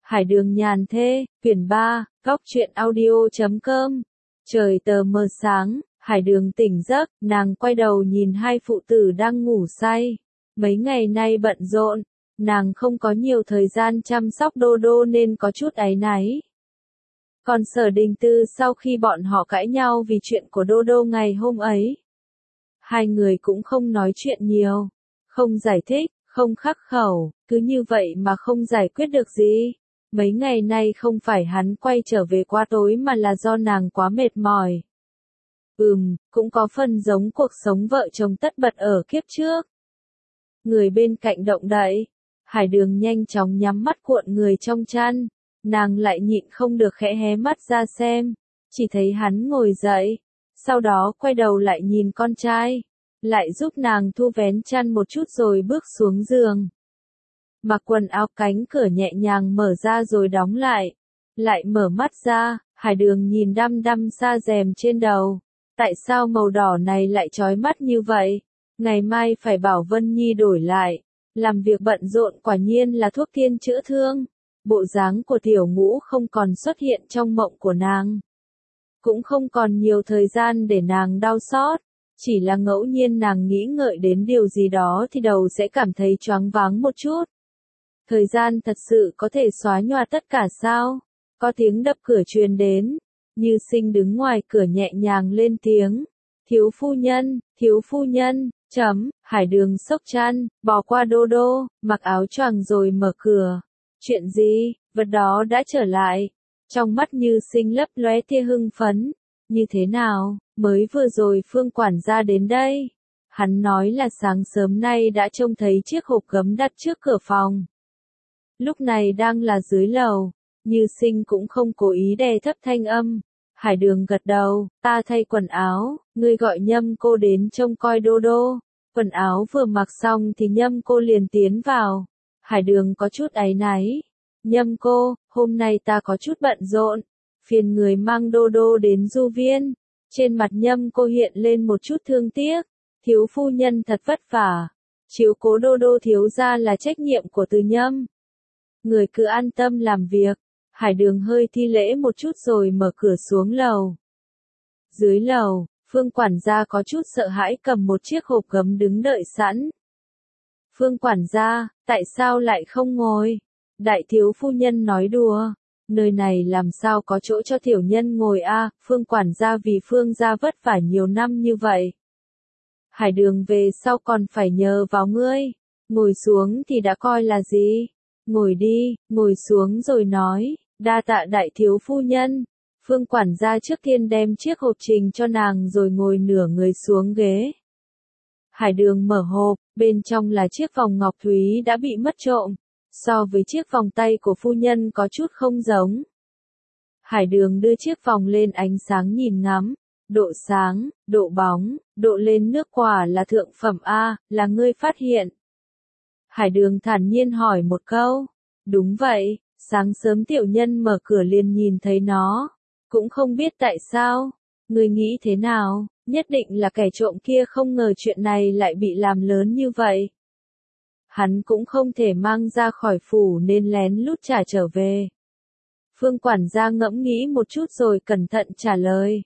Hải đường nhàn thê, quyển 3, góc truyện audio.com. Trời tờ mờ sáng, Hải đường tỉnh giấc, nàng quay đầu nhìn hai phụ tử đang ngủ say. Mấy ngày nay bận rộn, nàng không có nhiều thời gian chăm sóc Đô Đô nên có chút áy náy. Còn Sở Đình Tư sau khi bọn họ cãi nhau vì chuyện của Đô Đô ngày hôm ấy, hai người cũng không nói chuyện nhiều, không giải thích, không khắc khẩu, cứ như vậy mà không giải quyết được gì. Mấy ngày nay không phải hắn quay trở về quá tối mà là do nàng quá mệt mỏi. Cũng có phần giống cuộc sống vợ chồng tất bật ở kiếp trước. Người bên cạnh động đậy, Hải đường nhanh chóng nhắm mắt cuộn người trong chăn, nàng lại nhịn không được khẽ hé mắt ra xem, chỉ thấy hắn ngồi dậy, sau đó quay đầu lại nhìn con trai, lại giúp nàng thu vén chăn một chút rồi bước xuống giường. Mặc quần áo, cánh cửa nhẹ nhàng mở ra rồi đóng lại mở mắt ra, Hải đường nhìn đăm đăm sa rèm trên đầu. Tại sao màu đỏ này lại chói mắt như vậy? Ngày mai phải bảo Vân Nhi đổi lại. Làm việc bận rộn quả nhiên là thuốc thiên chữa thương. Bộ dáng của tiểu ngũ không còn xuất hiện trong mộng của nàng. Cũng không còn nhiều thời gian để nàng đau xót. Chỉ là ngẫu nhiên nàng nghĩ ngợi đến điều gì đó thì đầu sẽ cảm thấy choáng váng một chút. Thời gian thật sự có thể xóa nhòa tất cả sao? Có tiếng đập cửa truyền đến. Như Sinh đứng ngoài cửa nhẹ nhàng lên tiếng. Thiếu phu nhân, Hải đường xốc chăn, bò qua Đô Đô, mặc áo choàng rồi mở cửa. Chuyện gì, vật đó đã trở lại. Trong mắt Như Sinh lấp lóe tia hưng phấn. Như thế nào, mới vừa rồi Phương quản gia đến đây. Hắn nói là sáng sớm nay đã trông thấy chiếc hộp gấm đặt trước cửa phòng. Lúc này đang là dưới lầu. Như Sinh cũng không cố ý đè thấp thanh âm. Hải đường gật đầu, ta thay quần áo, ngươi gọi Nhâm cô đến trông coi Đô Đô. Quần áo vừa mặc xong thì Nhâm cô liền tiến vào. Hải đường có chút áy náy. Nhâm cô, hôm nay ta có chút bận rộn. Phiền người mang Đô Đô đến du viên. Trên mặt Nhâm cô hiện lên một chút thương tiếc. Thiếu phu nhân thật vất vả. Chiếu cố Đô Đô thiếu gia là trách nhiệm của Từ Nhâm. Người cứ an tâm làm việc. Hải đường hơi thi lễ một chút rồi mở cửa xuống lầu. Dưới lầu, Phương quản gia có chút sợ hãi cầm một chiếc hộp gấm đứng đợi sẵn. Phương quản gia, tại sao lại không ngồi? Đại thiếu phu nhân nói đùa. Nơi này làm sao có chỗ cho tiểu nhân ngồi a? Phương quản gia vì Phương gia vất vả nhiều năm như vậy. Hải đường về sau còn phải nhờ vào ngươi. Ngồi xuống thì đã coi là gì? Ngồi đi, ngồi xuống rồi nói. Đa tạ đại thiếu phu nhân. Phương quản gia trước tiên đem chiếc hộp trình cho nàng rồi ngồi nửa người xuống ghế. Hải đường mở hộp, bên trong là chiếc vòng ngọc thúy đã bị mất trộm. So với chiếc vòng tay của phu nhân có chút không giống. Hải đường đưa chiếc vòng lên ánh sáng nhìn ngắm. Độ sáng, độ bóng, độ lên nước quả là thượng phẩm A, là ngươi phát hiện. Hải đường thản nhiên hỏi một câu. Đúng vậy. Sáng sớm tiểu nhân mở cửa liền nhìn thấy nó. Cũng không biết tại sao. Người nghĩ thế nào? Nhất định là kẻ trộm kia không ngờ chuyện này lại bị làm lớn như vậy. Hắn cũng không thể mang ra khỏi phủ nên lén lút trả trở về. Phương quản gia ngẫm nghĩ một chút rồi cẩn thận trả lời.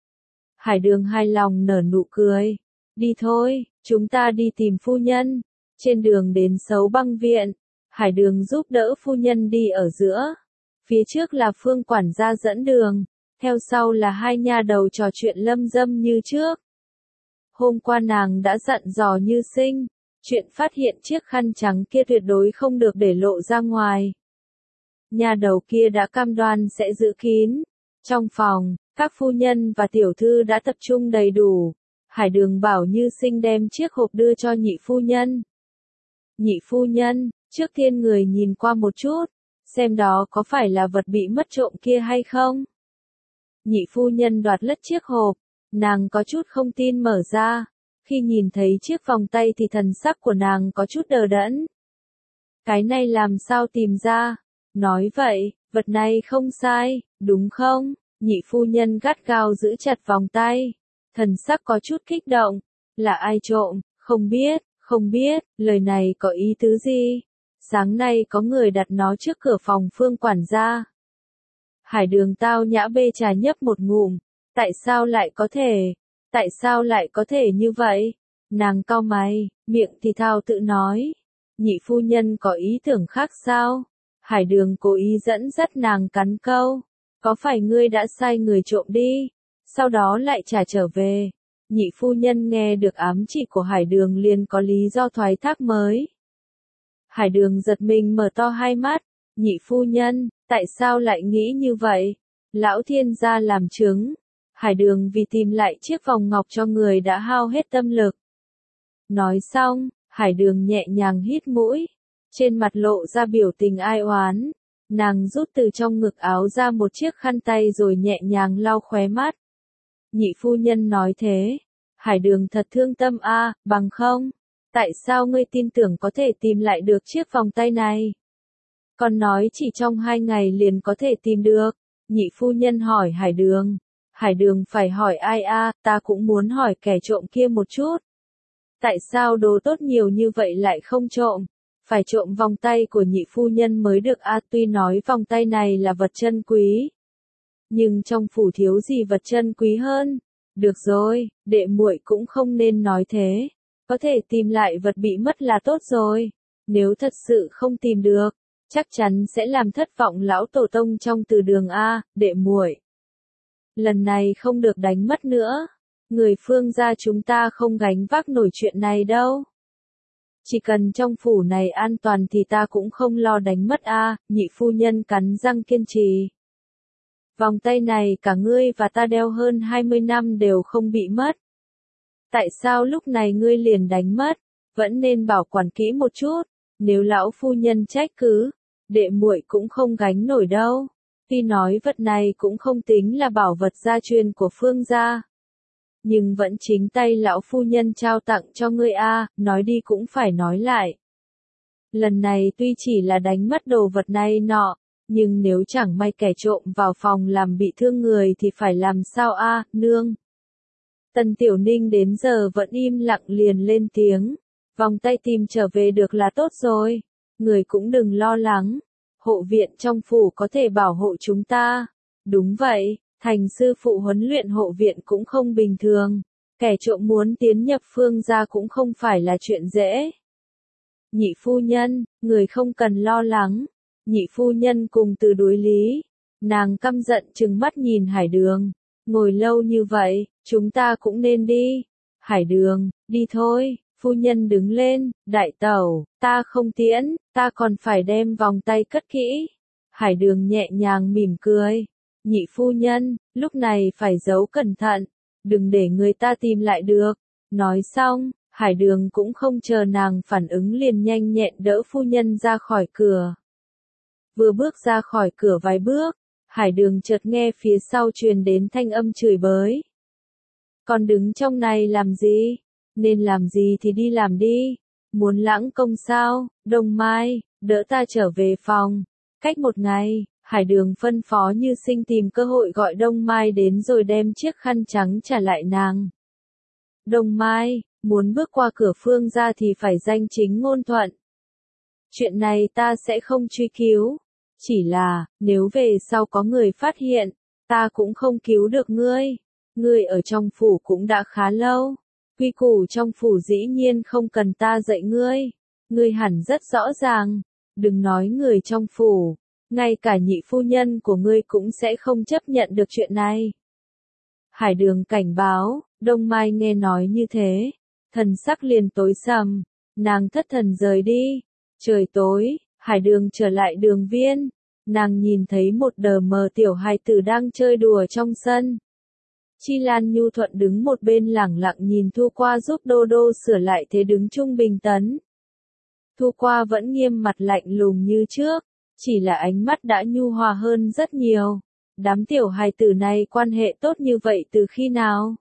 Hải đường hài lòng nở nụ cười. Đi thôi, chúng ta đi tìm phu nhân. Trên đường đến Sấu Băng viện. Hải đường giúp đỡ phu nhân đi ở giữa. Phía trước là Phương quản gia dẫn đường. Theo sau là hai nha đầu trò chuyện lâm dâm như trước. Hôm qua nàng đã dặn dò Như Sinh. Chuyện phát hiện chiếc khăn trắng kia tuyệt đối không được để lộ ra ngoài. Nha đầu kia đã cam đoan sẽ giữ kín. Trong phòng, các phu nhân và tiểu thư đã tập trung đầy đủ. Hải đường bảo Như Sinh đem chiếc hộp đưa cho nhị phu nhân. Nhị phu nhân, trước tiên người nhìn qua một chút, xem đó có phải là vật bị mất trộm kia hay không. Nhị phu nhân đoạt lất chiếc hộp, nàng có chút không tin mở ra. Khi nhìn thấy chiếc vòng tay thì thần sắc của nàng có chút đờ đẫn. Cái này làm sao tìm ra? Nói vậy, vật này không sai, đúng không? Nhị phu nhân gắt gao giữ chặt vòng tay. Thần sắc có chút kích động. Là ai trộm? Không biết, lời này có ý tứ gì? Sáng nay có người đặt nó trước cửa phòng Phương quản gia. Hải Đường tao nhã bê trà nhấp một ngụm. Tại sao lại có thể? Tại sao lại có thể như vậy? Nàng cau mày, miệng thì thào tự nói. Nhị phu nhân có ý tưởng khác sao? Hải Đường cố ý dẫn dắt nàng cắn câu. Có phải ngươi đã sai người trộm đi? Sau đó lại trả trở về. Nhị phu nhân nghe được ám chỉ của Hải Đường liền có lý do thoái thác mới. Hải Đường giật mình mở to hai mắt. Nhị phu nhân, tại sao lại nghĩ như vậy? Lão thiên gia làm chứng. Hải Đường vì tìm lại chiếc vòng ngọc cho người đã hao hết tâm lực. Nói xong, Hải Đường nhẹ nhàng hít mũi. Trên mặt lộ ra biểu tình ai oán. Nàng rút từ trong ngực áo ra một chiếc khăn tay rồi nhẹ nhàng lau khóe mắt. Nhị phu nhân nói thế. Hải Đường thật thương tâm a, bằng không? Tại sao ngươi tin tưởng có thể tìm lại được chiếc vòng tay này? Còn nói chỉ trong 2 ngày liền có thể tìm được. Nhị phu nhân hỏi Hải Đường. Hải Đường phải hỏi ai a, ta cũng muốn hỏi kẻ trộm kia một chút. Tại sao đồ tốt nhiều như vậy lại không trộm? Phải trộm vòng tay của nhị phu nhân mới được a, tuy nói vòng tay này là vật chân quý. Nhưng trong phủ thiếu gì vật chân quý hơn. Được rồi, đệ muội cũng không nên nói thế. Có thể tìm lại vật bị mất là tốt rồi. Nếu thật sự không tìm được, chắc chắn sẽ làm thất vọng lão tổ tông trong từ đường a, đệ muội. Lần này không được đánh mất nữa. Người Phương gia chúng ta không gánh vác nổi chuyện này đâu. Chỉ cần trong phủ này an toàn thì ta cũng không lo đánh mất a, nhị phu nhân cắn răng kiên trì. Vòng tay này cả ngươi và ta đeo hơn 20 năm đều không bị mất. Tại sao lúc này ngươi liền đánh mất? Vẫn nên bảo quản kỹ một chút. Nếu lão phu nhân trách cứ, đệ muội cũng không gánh nổi đâu. Tuy nói vật này cũng không tính là bảo vật gia truyền của Phương gia. Nhưng vẫn chính tay lão phu nhân trao tặng cho ngươi a, nói đi cũng phải nói lại. Lần này tuy chỉ là đánh mất đồ vật này nọ, nhưng nếu chẳng may kẻ trộm vào phòng làm bị thương người thì phải làm sao a, nương? Tần Tiểu Ninh đến giờ vẫn im lặng liền lên tiếng. Vòng tay tìm trở về được là tốt rồi. Người cũng đừng lo lắng. Hộ viện trong phủ có thể bảo hộ chúng ta. Đúng vậy, thành sư phụ huấn luyện hộ viện cũng không bình thường. Kẻ trộm muốn tiến nhập Phương gia cũng không phải là chuyện dễ. Nhị phu nhân, người không cần lo lắng. Nhị phu nhân cùng từ đối lý. Nàng căm giận trừng mắt nhìn Hải Đường. Ngồi lâu như vậy, chúng ta cũng nên đi. Hải Đường, đi thôi. Phu nhân đứng lên, đại tẩu, ta không tiễn, ta còn phải đem vòng tay cất kỹ. Hải Đường nhẹ nhàng mỉm cười. Nhị phu nhân, lúc này phải giấu cẩn thận, đừng để người ta tìm lại được. Nói xong, Hải Đường cũng không chờ nàng phản ứng liền nhanh nhẹn đỡ phu nhân ra khỏi cửa. Vừa bước ra khỏi cửa vài bước, Hải Đường chợt nghe phía sau truyền đến thanh âm chửi bới. Còn đứng trong này làm gì? Nên làm gì thì đi làm đi. Muốn lãng công sao? Đông Mai, đỡ ta trở về phòng. Cách 1 ngày, Hải Đường phân phó Như Sinh tìm cơ hội gọi Đông Mai đến rồi đem chiếc khăn trắng trả lại nàng. Đông Mai, muốn bước qua cửa Phương gia thì phải danh chính ngôn thuận. Chuyện này ta sẽ không truy cứu. Chỉ là, nếu về sau có người phát hiện, ta cũng không cứu được ngươi. Ngươi ở trong phủ cũng đã khá lâu. Quy củ trong phủ dĩ nhiên không cần ta dạy ngươi. Ngươi hẳn rất rõ ràng. Đừng nói người trong phủ. Ngay cả nhị phu nhân của ngươi cũng sẽ không chấp nhận được chuyện này. Hải Đường cảnh báo. Đông Mai nghe nói như thế. Thần sắc liền tối sầm. Nàng thất thần rời đi. Trời tối, Hải Đường trở lại đường viên. Nàng nhìn thấy một đờ mờ tiểu hài tử đang chơi đùa trong sân. Chi Lan nhu thuận đứng một bên lẳng lặng nhìn Thu Qua giúp Đô Đô sửa lại thế đứng trung bình tấn. Thu Qua vẫn nghiêm mặt lạnh lùng như trước, chỉ là ánh mắt đã nhu hòa hơn rất nhiều. Đám tiểu hài tử này quan hệ tốt như vậy từ khi nào?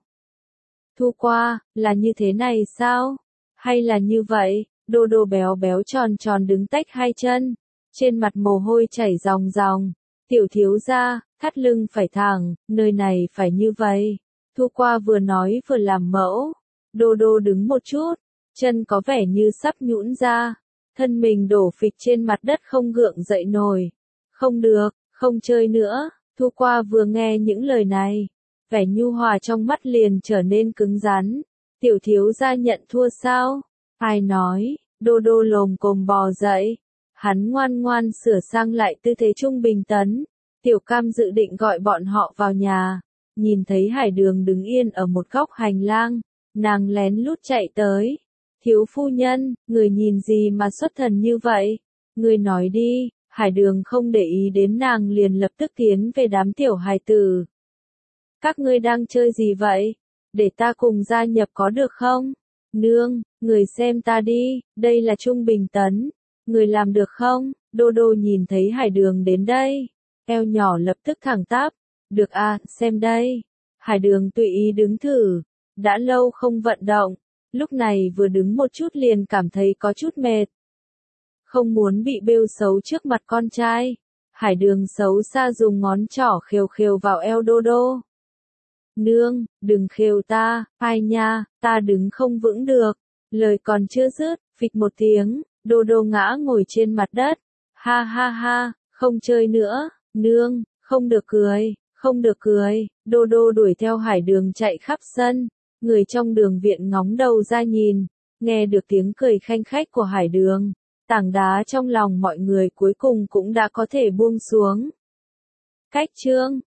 Thu Qua, là như thế này sao? Hay là như vậy? Đô Đô béo béo tròn tròn đứng tách hai chân, trên mặt mồ hôi chảy ròng ròng. Tiểu thiếu gia, thắt lưng phải thẳng, nơi này phải như vậy. Thu Qua vừa nói vừa làm mẫu. Đô Đô đứng một chút, chân có vẻ như sắp nhũn ra. thân mình đổ phịch trên mặt đất không gượng dậy nổi. Không được, không chơi nữa. Thu Qua vừa nghe những lời này, vẻ nhu hòa trong mắt liền trở nên cứng rắn. Tiểu thiếu gia nhận thua sao? Ai nói? Đô đô lồm cồm bò dậy. Hắn ngoan ngoan sửa sang lại tư thế trung bình tấn. Tiểu Cam dự định gọi bọn họ vào nhà. Nhìn thấy Hải Đường đứng yên ở một góc hành lang, nàng lén lút chạy tới. Thiếu phu nhân, người nhìn gì mà xuất thần như vậy? Người nói đi. Hải Đường không để ý đến nàng liền lập tức tiến về đám tiểu hài tử. Các ngươi đang chơi gì vậy? Để ta cùng gia nhập có được không? Nương, người xem ta đi, đây là trung bình tấn. Người làm được không? Đô đô nhìn thấy Hải Đường đến đây. Eo nhỏ lập tức thẳng tắp. Được à, xem đây. Hải Đường tùy ý đứng thử. Đã lâu không vận động. Lúc này vừa đứng một chút liền cảm thấy có chút mệt. Không muốn bị bêu xấu trước mặt con trai. Hải Đường xấu xa dùng ngón trỏ khều khều vào eo đô đô. Nương, đừng khều ta, ai nha, ta đứng không vững được. Lời còn chưa dứt, phịch một tiếng, đô đô ngã ngồi trên mặt đất. Ha ha ha, không chơi nữa, nương, không được cười, không được cười. Đô đô đuổi theo Hải Đường chạy khắp sân. Người trong đường viện ngóng đầu ra nhìn, nghe được tiếng cười khanh khách của Hải Đường. Tảng đá trong lòng mọi người cuối cùng cũng đã có thể buông xuống. Cách chương